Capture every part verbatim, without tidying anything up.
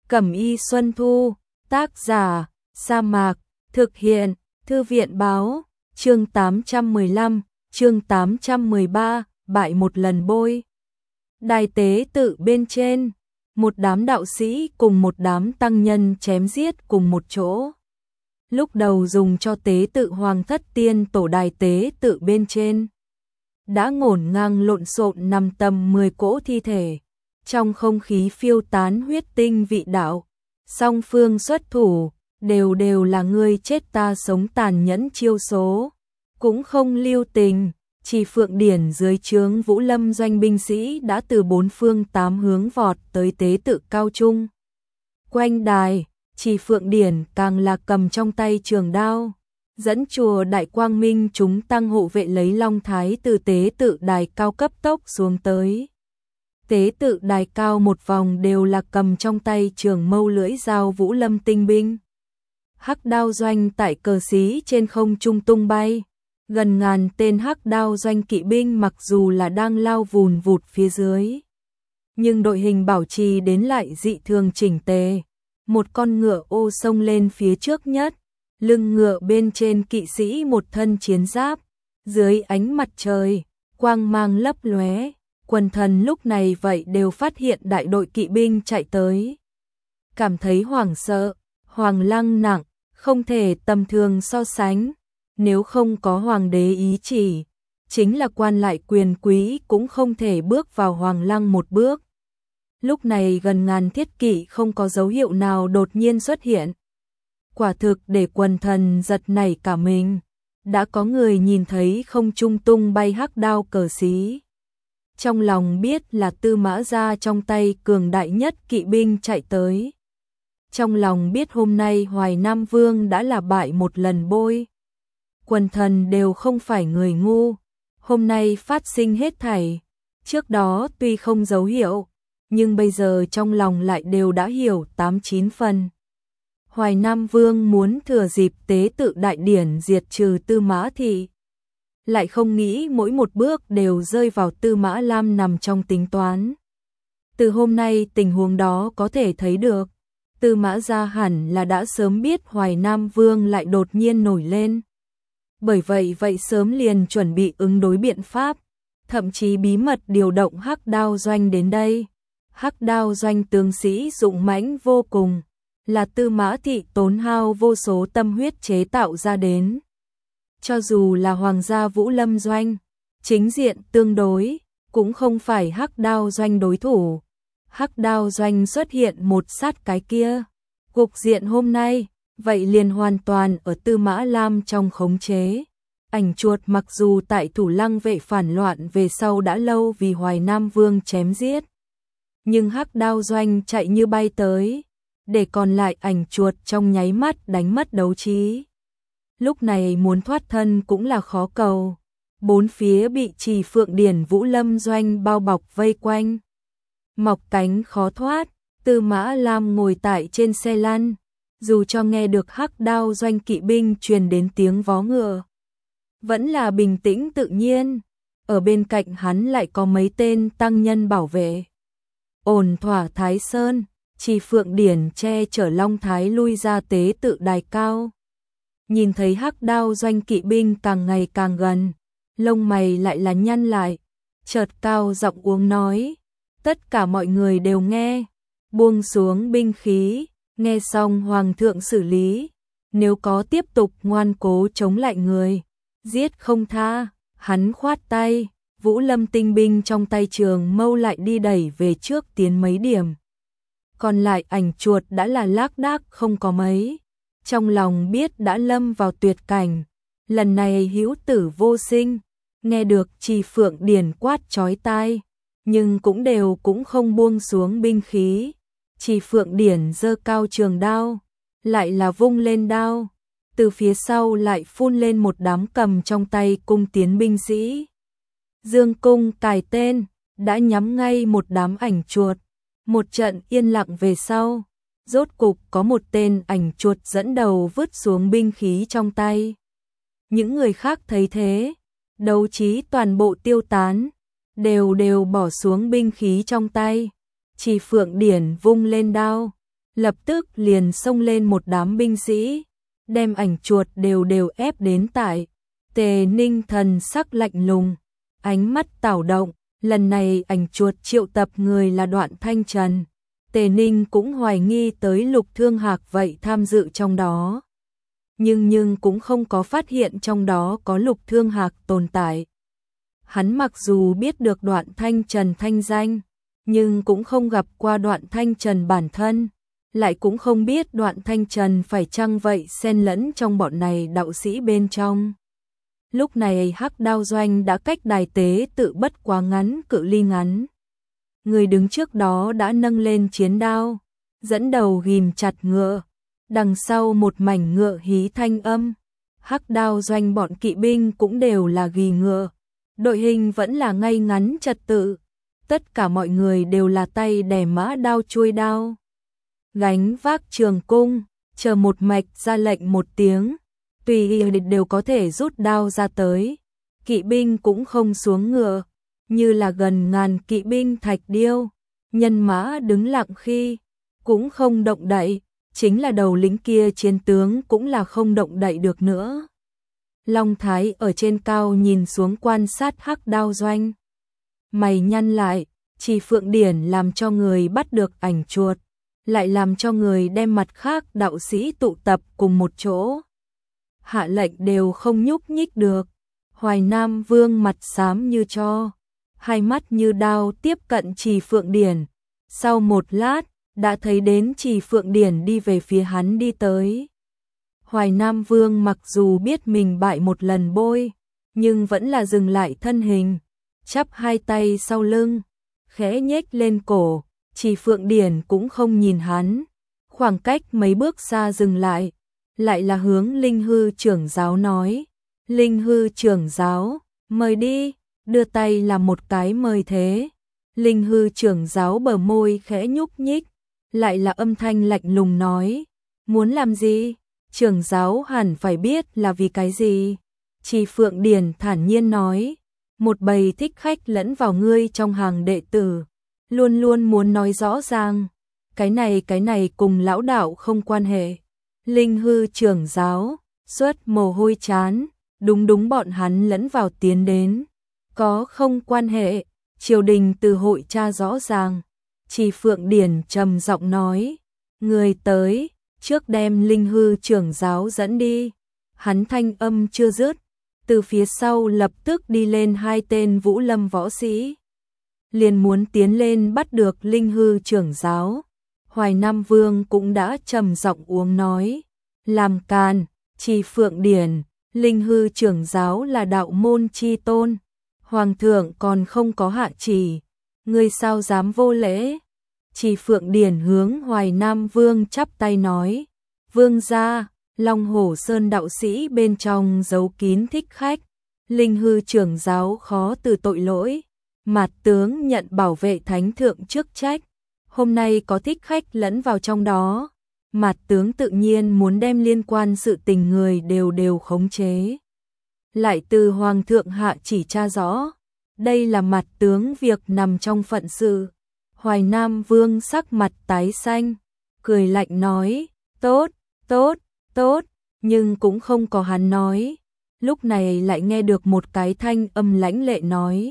Cẩm y Xuân Thu, tác giả, Sa Mạc, thực hiện, Thư viện báo, chương tám trăm mười lăm, chương tám trăm mười ba, bại một lần bôi. Đài tế tự bên trên, một đám đạo sĩ cùng một đám tăng nhân chém giết cùng một chỗ. Lúc đầu dùng cho tế tự Hoàng Thất Tiên Tổ đài tế tự bên trên đã ngổn ngang lộn xộn nằm tầm mười cỗ thi thể, trong không khí phiêu tán huyết tinh vị đạo, song phương xuất thủ, đều đều là ngươi chết ta sống tàn nhẫn chiêu số, cũng không lưu tình. Chỉ Phượng Điển dưới trướng Vũ Lâm doanh binh sĩ đã từ bốn phương tám hướng vọt tới tế tự cao trung. Quanh đài, Chỉ Phượng Điển càng là cầm trong tay trường đao, dẫn chùa Đại Quang Minh chúng tăng hộ vệ lấy long thái từ tế tự đài cao cấp tốc xuống tới. Tế tự đài cao một vòng đều là cầm trong tay trường mâu lưỡi dao Vũ Lâm tinh binh. Hắc đao doanh tại cờ xí trên không trung tung bay. Gần ngàn tên hắc đao doanh kỵ binh mặc dù là đang lao vùn vụt phía dưới, nhưng đội hình bảo trì đến lại dị thường chỉnh tề. Một con ngựa ô xông lên phía trước nhất, lưng ngựa bên trên kỵ sĩ một thân chiến giáp, dưới ánh mặt trời, quang mang lấp lóe. Quần thần lúc này vậy đều phát hiện đại đội kỵ binh chạy tới. Cảm thấy hoảng sợ, Hoàng Lăng nặng, không thể tầm thường so sánh. Nếu không có hoàng đế ý chỉ, chính là quan lại quyền quý cũng không thể bước vào Hoàng Lăng một bước. Lúc này gần ngàn thiết kỵ không có dấu hiệu nào đột nhiên xuất hiện. Quả thực để quần thần giật nảy cả mình. Đã có người nhìn thấy không trung tung bay hắc đao cờ xí. Trong lòng biết là Tư Mã Gia trong tay cường đại nhất kỵ binh chạy tới. Trong lòng biết hôm nay Hoài Nam Vương đã là bại một lần bôi. Quần thần đều không phải người ngu, hôm nay phát sinh hết thảy, trước đó tuy không dấu hiệu, nhưng bây giờ trong lòng lại đều đã hiểu tám chín phần. Hoài Nam Vương muốn thừa dịp tế tự đại điển diệt trừ Tư Mã Thị, lại không nghĩ mỗi một bước đều rơi vào Tư Mã Lam nằm trong tính toán. Từ hôm nay tình huống đó có thể thấy được, Tư Mã Gia hẳn là đã sớm biết Hoài Nam Vương lại đột nhiên nổi lên. Bởi vậy vậy sớm liền chuẩn bị ứng đối biện pháp, thậm chí bí mật điều động hắc đao doanh đến đây. Hắc đao doanh tướng sĩ dũng mãnh vô cùng, là Tư Mã Thị tốn hao vô số tâm huyết chế tạo ra đến. Cho dù là Hoàng gia Vũ Lâm doanh, chính diện tương đối, cũng không phải hắc đao doanh đối thủ. Hắc đao doanh xuất hiện một sát cái kia, cục diện hôm nay vậy liền hoàn toàn ở Tư Mã Lam trong khống chế. Ảnh chuột mặc dù tại Thủ Lăng vệ phản loạn về sau đã lâu vì Hoài Nam Vương chém giết, nhưng hắc đao doanh chạy như bay tới, để còn lại ảnh chuột trong nháy mắt đánh mất đấu trí. Lúc này muốn thoát thân cũng là khó cầu, bốn phía bị Chỉ Phượng Điển Vũ Lâm doanh bao bọc vây quanh, mọc cánh khó thoát. Tư Mã Lam ngồi tại trên xe lăn, dù cho nghe được hắc đao doanh kỵ binh truyền đến tiếng vó ngựa, vẫn là bình tĩnh tự nhiên. Ở bên cạnh hắn lại có mấy tên tăng nhân bảo vệ. Ổn thỏa Thái Sơn, Chỉ Phượng Điển che chở Long Thái lui ra tế tự đài cao. Nhìn thấy hắc đao doanh kỵ binh càng ngày càng gần, lông mày lại là nhăn lại, chợt cao giọng uống nói, tất cả mọi người đều nghe, buông xuống binh khí. Nghe xong Hoàng thượng xử lý, nếu có tiếp tục ngoan cố chống lại người, giết không tha. Hắn khoát tay, Vũ Lâm tinh binh trong tay trường mâu lại đi đẩy về trước tiến mấy điểm. Còn lại ảnh chuột đã là lác đác không có mấy, trong lòng biết đã lâm vào tuyệt cảnh, lần này hữu tử vô sinh. Nghe được Chỉ Phượng Điển quát chói tai, nhưng cũng đều cũng không buông xuống binh khí. Chỉ Phượng Điển giơ cao trường đao, lại là vung lên đao, từ phía sau lại phun lên một đám cầm trong tay cung tiến binh sĩ. Dương cung cài tên, đã nhắm ngay một đám ảnh chuột. Một trận yên lặng về sau, rốt cục có một tên ảnh chuột dẫn đầu vứt xuống binh khí trong tay. Những người khác thấy thế, đấu trí toàn bộ tiêu tán, đều đều bỏ xuống binh khí trong tay. Chỉ Phượng Điển vung lên đao, lập tức liền xông lên một đám binh sĩ, đem ảnh chuột đều đều ép đến tại. Tề Ninh thần sắc lạnh lùng, ánh mắt tảo động, lần này ảnh chuột triệu tập người là Đoạn Thanh Trần. Tề Ninh cũng hoài nghi tới Lục Thương Hạc vậy tham dự trong đó. Nhưng nhưng cũng không có phát hiện trong đó có Lục Thương Hạc tồn tại. Hắn mặc dù biết được Đoạn Thanh Trần thanh danh, nhưng cũng không gặp qua Đoạn Thanh Trần bản thân, lại cũng không biết Đoạn Thanh Trần phải chăng vậy xen lẫn trong bọn này đạo sĩ bên trong. Lúc này Hắc Đao Doanh đã cách đài tế tự bất quá ngắn cự ly ngắn. Người đứng trước đó đã nâng lên chiến đao, dẫn đầu ghim chặt ngựa, đằng sau một mảnh ngựa hí thanh âm. Hắc Đao Doanh bọn kỵ binh cũng đều là ghi ngựa, đội hình vẫn là ngay ngắn trật tự, tất cả mọi người đều là tay đè mã đao chuôi đao, gánh vác trường cung, chờ một mạch ra lệnh một tiếng, tùy ý đều có thể rút đao ra tới. Kỵ binh cũng không xuống ngựa, như là gần ngàn kỵ binh thạch điêu, nhân mã đứng lặng khi, cũng không động đậy, chính là đầu lính kia chiến tướng cũng là không động đậy được nữa. Long Thái ở trên cao nhìn xuống quan sát Hắc Đao Doanh. Mày nhăn lại, chỉ Phượng Điển làm cho người bắt được ảnh chuột, lại làm cho người đem mặt khác đạo sĩ tụ tập cùng một chỗ. Hạ lệnh đều không nhúc nhích được. Hoài Nam Vương mặt xám như tro, hai mắt như đao tiếp cận Trì Phượng Điển. Sau một lát, đã thấy đến Trì Phượng Điển đi về phía hắn đi tới. Hoài Nam Vương mặc dù biết mình bại một lần bôi, nhưng vẫn là dừng lại thân hình, chắp hai tay sau lưng, khẽ nhếch lên cổ. Trì Phượng Điển cũng không nhìn hắn, khoảng cách mấy bước xa dừng lại, lại là hướng Linh Hư trưởng giáo nói. Linh Hư trưởng giáo, mời đi, đưa tay là một cái mời thế. Linh Hư trưởng giáo bờ môi khẽ nhúc nhích, lại là âm thanh lạnh lùng nói, muốn làm gì? Trưởng giáo hẳn phải biết là vì cái gì. Trì Phượng Điển thản nhiên nói, một bầy thích khách lẫn vào ngươi trong hàng đệ tử, luôn luôn muốn nói rõ ràng, cái này cái này cùng lão đạo không quan hệ. Linh Hư trưởng giáo xuất mồ hôi chán, đúng đúng bọn hắn lẫn vào tiến đến, có không quan hệ, triều đình từ hội tra rõ ràng. Trì Phượng Điển trầm giọng nói, người tới, trước đem Linh Hư trưởng giáo dẫn đi. Hắn thanh âm chưa dứt, từ phía sau lập tức đi lên hai tên Vũ Lâm võ sĩ, liền muốn tiến lên bắt được Linh Hư trưởng giáo. Hoài Nam Vương cũng đã trầm giọng uống nói, làm càn. Trì Phượng Điển, Linh Hư trưởng giáo là đạo môn chi tôn, hoàng thượng còn không có hạ chỉ, ngươi sao dám vô lễ? Trì Phượng Điển hướng Hoài Nam Vương chắp tay nói, vương gia, Long Hổ Sơn đạo sĩ bên trong giấu kín thích khách, Linh Hư trưởng giáo khó từ tội lỗi, Mạt tướng nhận bảo vệ thánh thượng chức trách, hôm nay có thích khách lẫn vào trong đó, Mạt tướng tự nhiên muốn đem liên quan sự tình người đều đều khống chế, lại từ hoàng thượng hạ chỉ tra rõ, đây là Mạt tướng việc nằm trong phận sự. Hoài Nam Vương sắc mặt tái xanh, cười lạnh nói, tốt, tốt, tốt, nhưng cũng không có hắn nói. Lúc này lại nghe được một cái thanh âm lãnh lệ nói,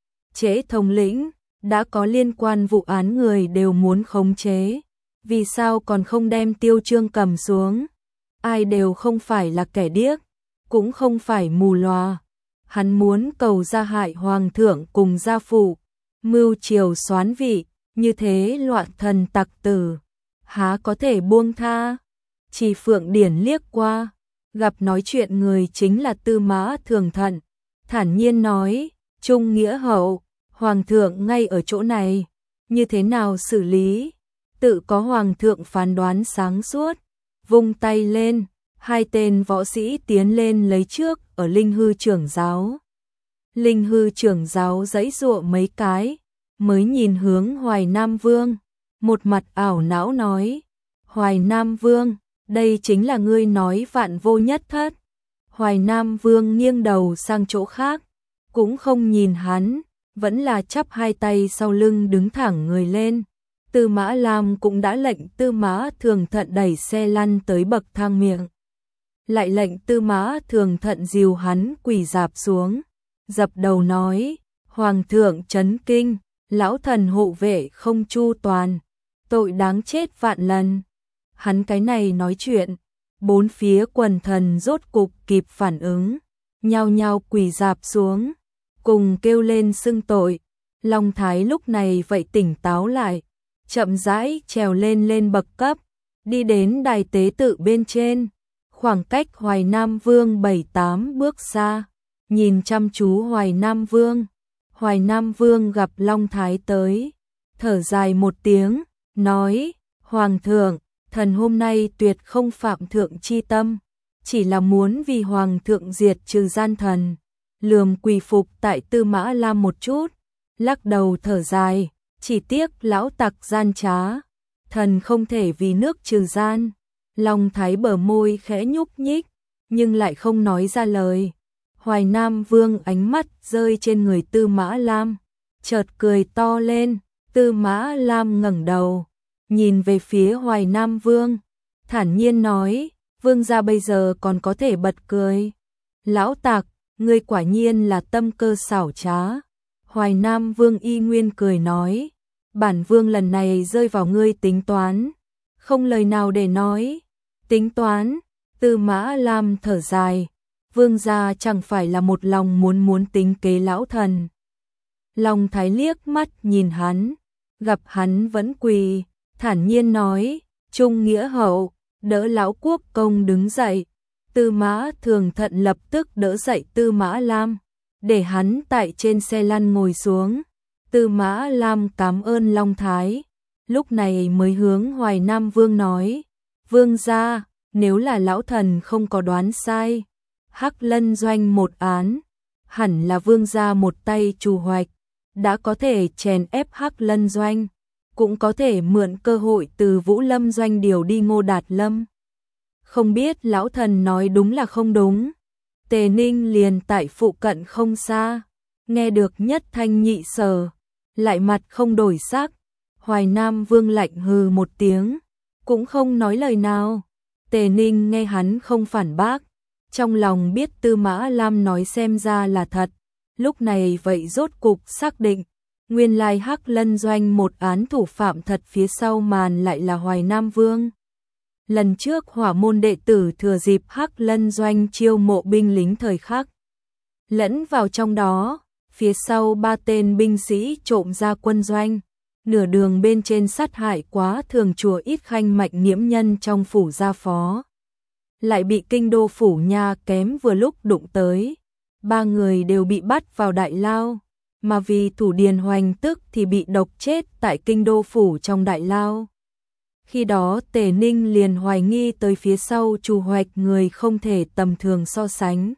Trễ thống lĩnh, đã có liên quan vụ án người đều muốn khống chế, vì sao còn không đem Tiêu Trương cầm xuống? Ai đều không phải là kẻ điếc, cũng không phải mù lòa. Hắn muốn cầu gia hại hoàng thượng cùng gia phụ, mưu triều soán vị, như thế loạn thần tặc tử, há có thể buông tha? Trì Phượng Điển liếc qua, gặp nói chuyện người chính là Tư Mã Thường Thận, thản nhiên nói, Trung nghĩa hậu, hoàng thượng ngay ở chỗ này, như thế nào xử lý? Tự có hoàng thượng phán đoán sáng suốt. Vung tay lên, hai tên võ sĩ tiến lên lấy trước ở Linh Hư trưởng giáo. Linh Hư trưởng giáo giãy giụa mấy cái, mới nhìn hướng Hoài Nam Vương, một mặt ảo não nói, Hoài Nam Vương, đây chính là ngươi nói vạn vô nhất thất. Hoài Nam Vương nghiêng đầu sang chỗ khác, cũng không nhìn hắn, vẫn là chắp hai tay sau lưng đứng thẳng người lên, Tư Mã Lam cũng đã lệnh Tư Mã Thường Thận đẩy xe lăn tới bậc thang miệng. Lại lệnh Tư Mã Thường Thận dìu hắn quỳ rạp xuống, dập đầu nói, Hoàng thượng chấn kinh, lão thần hộ vệ không chu toàn, tội đáng chết vạn lần. Hắn cái này nói chuyện, bốn phía quần thần rốt cục kịp phản ứng, nhao nhao quỳ rạp xuống, cùng kêu lên xưng tội. Long Thái lúc này vậy tỉnh táo lại, chậm rãi trèo lên lên bậc cấp, đi đến đài tế tự bên trên, khoảng cách Hoài Nam Vương bảy tám bước xa, nhìn chăm chú Hoài Nam Vương. Hoài Nam Vương gặp Long Thái tới, thở dài một tiếng, nói, Hoàng thượng, thần hôm nay tuyệt không phạm thượng chi tâm, chỉ là muốn vì Hoàng thượng diệt trừ gian thần, lườm quỳ phục tại Tư Mã Lam một chút, lắc đầu thở dài, chỉ tiếc lão tặc gian trá, thần không thể vì nước trừ gian. Long Thái bờ môi khẽ nhúc nhích, nhưng lại không nói ra lời. Hoài Nam Vương ánh mắt rơi trên người Tư Mã Lam, chợt cười to lên. Tư Mã Lam ngẩng đầu, nhìn về phía Hoài Nam Vương, thản nhiên nói, Vương gia bây giờ còn có thể bật cười. Lão tặc, ngươi quả nhiên là tâm cơ xảo trá. Hoài Nam Vương y nguyên cười nói, bản Vương lần này rơi vào ngươi tính toán, không lời nào để nói. Tính toán? Tư Mã Lam thở dài, Vương gia chẳng phải là một lòng muốn muốn tính kế lão thần. Long Thái liếc mắt nhìn hắn, gặp hắn vẫn quỳ, thản nhiên nói, trung nghĩa hậu, đỡ lão quốc công đứng dậy. Tư Mã Thường Thận lập tức đỡ dậy Tư Mã Lam, để hắn tại trên xe lăn ngồi xuống. Tư Mã Lam cảm ơn Long Thái, lúc này mới hướng Hoài Nam Vương nói, Vương gia, nếu là lão thần không có đoán sai, Hắc Lân Doanh một án, hẳn là Vương gia một tay chủ hoạch, đã có thể chèn ép Hắc Lân Doanh, cũng có thể mượn cơ hội từ Vũ Lâm Doanh điều đi Ngô Đạt Lâm. Không biết lão thần nói đúng là không đúng. Tề Ninh liền tại phụ cận không xa, nghe được nhất thanh nhị sở, lại mặt không đổi sắc. Hoài Nam Vương lạnh hừ một tiếng, cũng không nói lời nào. Tề Ninh nghe hắn không phản bác, trong lòng biết Tư Mã Lam nói xem ra là thật, lúc này vậy rốt cục xác định, nguyên lai Hắc Lân Doanh một án thủ phạm thật phía sau màn lại là Hoài Nam Vương. Lần trước Hỏa môn đệ tử thừa dịp Hắc Lân Doanh chiêu mộ binh lính thời khắc, lẫn vào trong đó, phía sau ba tên binh sĩ trộm ra quân doanh, nửa đường bên trên sát hại quá thường chùa Ít Khanh Mạch nghiễm nhân trong phủ gia phó. Lại bị kinh đô phủ nha kém vừa lúc đụng tới, ba người đều bị bắt vào đại lao, mà vì thủ Điền Hoành tức thì bị độc chết tại kinh đô phủ trong đại lao. Khi đó Tề Ninh liền hoài nghi tới phía sau chủ hoạch người không thể tầm thường so sánh.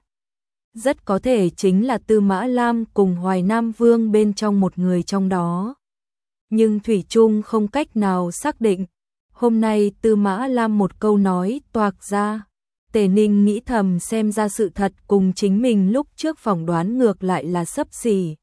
Rất có thể chính là Tư Mã Lam cùng Hoài Nam Vương bên trong một người trong đó. Nhưng thủy chung không cách nào xác định. Hôm nay Tư Mã Lam một câu nói toạc ra, Tề Ninh nghĩ thầm xem ra sự thật cùng chính mình lúc trước phỏng đoán ngược lại là xấp xỉ.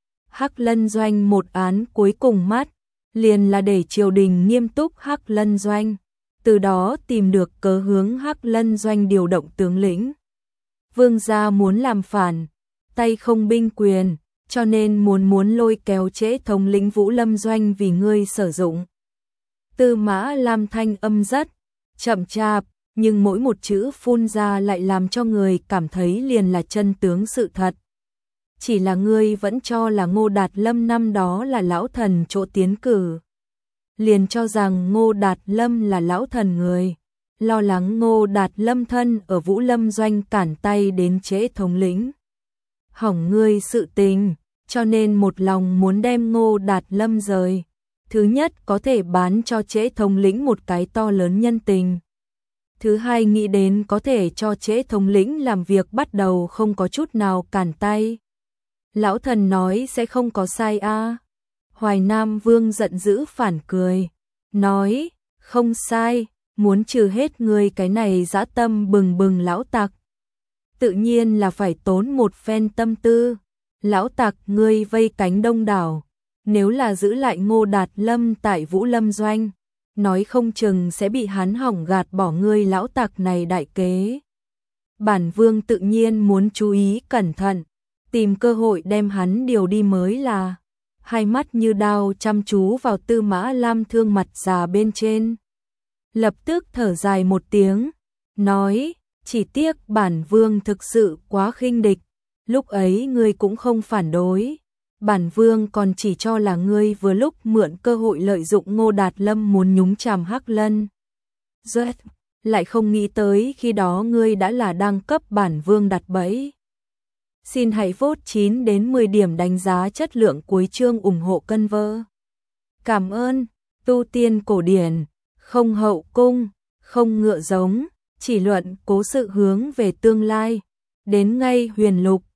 Hắc Lân Doanh một án cuối cùng mắt, liền là để triều đình nghiêm túc Hắc Lân Doanh, từ đó tìm được cớ hướng Hắc Lân Doanh điều động tướng lĩnh. Vương gia muốn làm phản, tay không binh quyền, cho nên muốn muốn lôi kéo Trễ thống lĩnh Vũ Lâm Doanh vì ngươi sử dụng. Tư Mã Lam thanh âm rất chậm chạp, nhưng mỗi một chữ phun ra lại làm cho người cảm thấy liền là chân tướng sự thật. Chỉ là ngươi vẫn cho là Ngô Đạt Lâm năm đó là lão thần chỗ tiến cử. Liền cho rằng Ngô Đạt Lâm là lão thần người, lo lắng Ngô Đạt Lâm thân ở Vũ Lâm Doanh cản tay đến Trễ thống lĩnh. Hỏng ngươi sự tình, cho nên một lòng muốn đem Ngô Đạt Lâm rời. Thứ nhất có thể bán cho Trễ thống lĩnh một cái to lớn nhân tình. Thứ hai nghĩ đến có thể cho Trễ thống lĩnh làm việc bắt đầu không có chút nào cản tay. Lão thần nói sẽ không có sai a. À. Hoài Nam Vương giận dữ phản cười, nói, không sai, muốn trừ hết ngươi cái này dã tâm bừng bừng lão tặc. Tự nhiên là phải tốn một phen tâm tư. Lão tặc ngươi vây cánh đông đảo, Nếu là giữ lại Ngô Đạt Lâm tại Vũ Lâm Doanh, nói không chừng sẽ bị hắn hỏng gạt bỏ ngươi lão tặc này đại kế. Bản vương tự nhiên muốn chú ý cẩn thận, tìm cơ hội đem hắn điều đi mới là. Hai mắt như đao chăm chú vào Tư Mã Lam Thương mặt già bên trên. Lập tức thở dài một tiếng, nói, chỉ tiếc bản vương thực sự quá khinh địch, lúc ấy ngươi cũng không phản đối. Bản vương còn chỉ cho là ngươi vừa lúc mượn cơ hội lợi dụng Ngô Đạt Lâm muốn nhúng chàm Hắc Lân. Duet, lại không nghĩ tới khi đó ngươi đã là đang cấp bản vương đặt bẫy. Xin hãy vote chín đến mười điểm đánh giá chất lượng cuối chương ủng hộ cân vơ. Cảm ơn, tu tiên cổ điển, không hậu cung, không ngựa giống, chỉ luận cố sự hướng về tương lai. Đến ngay huyền lục,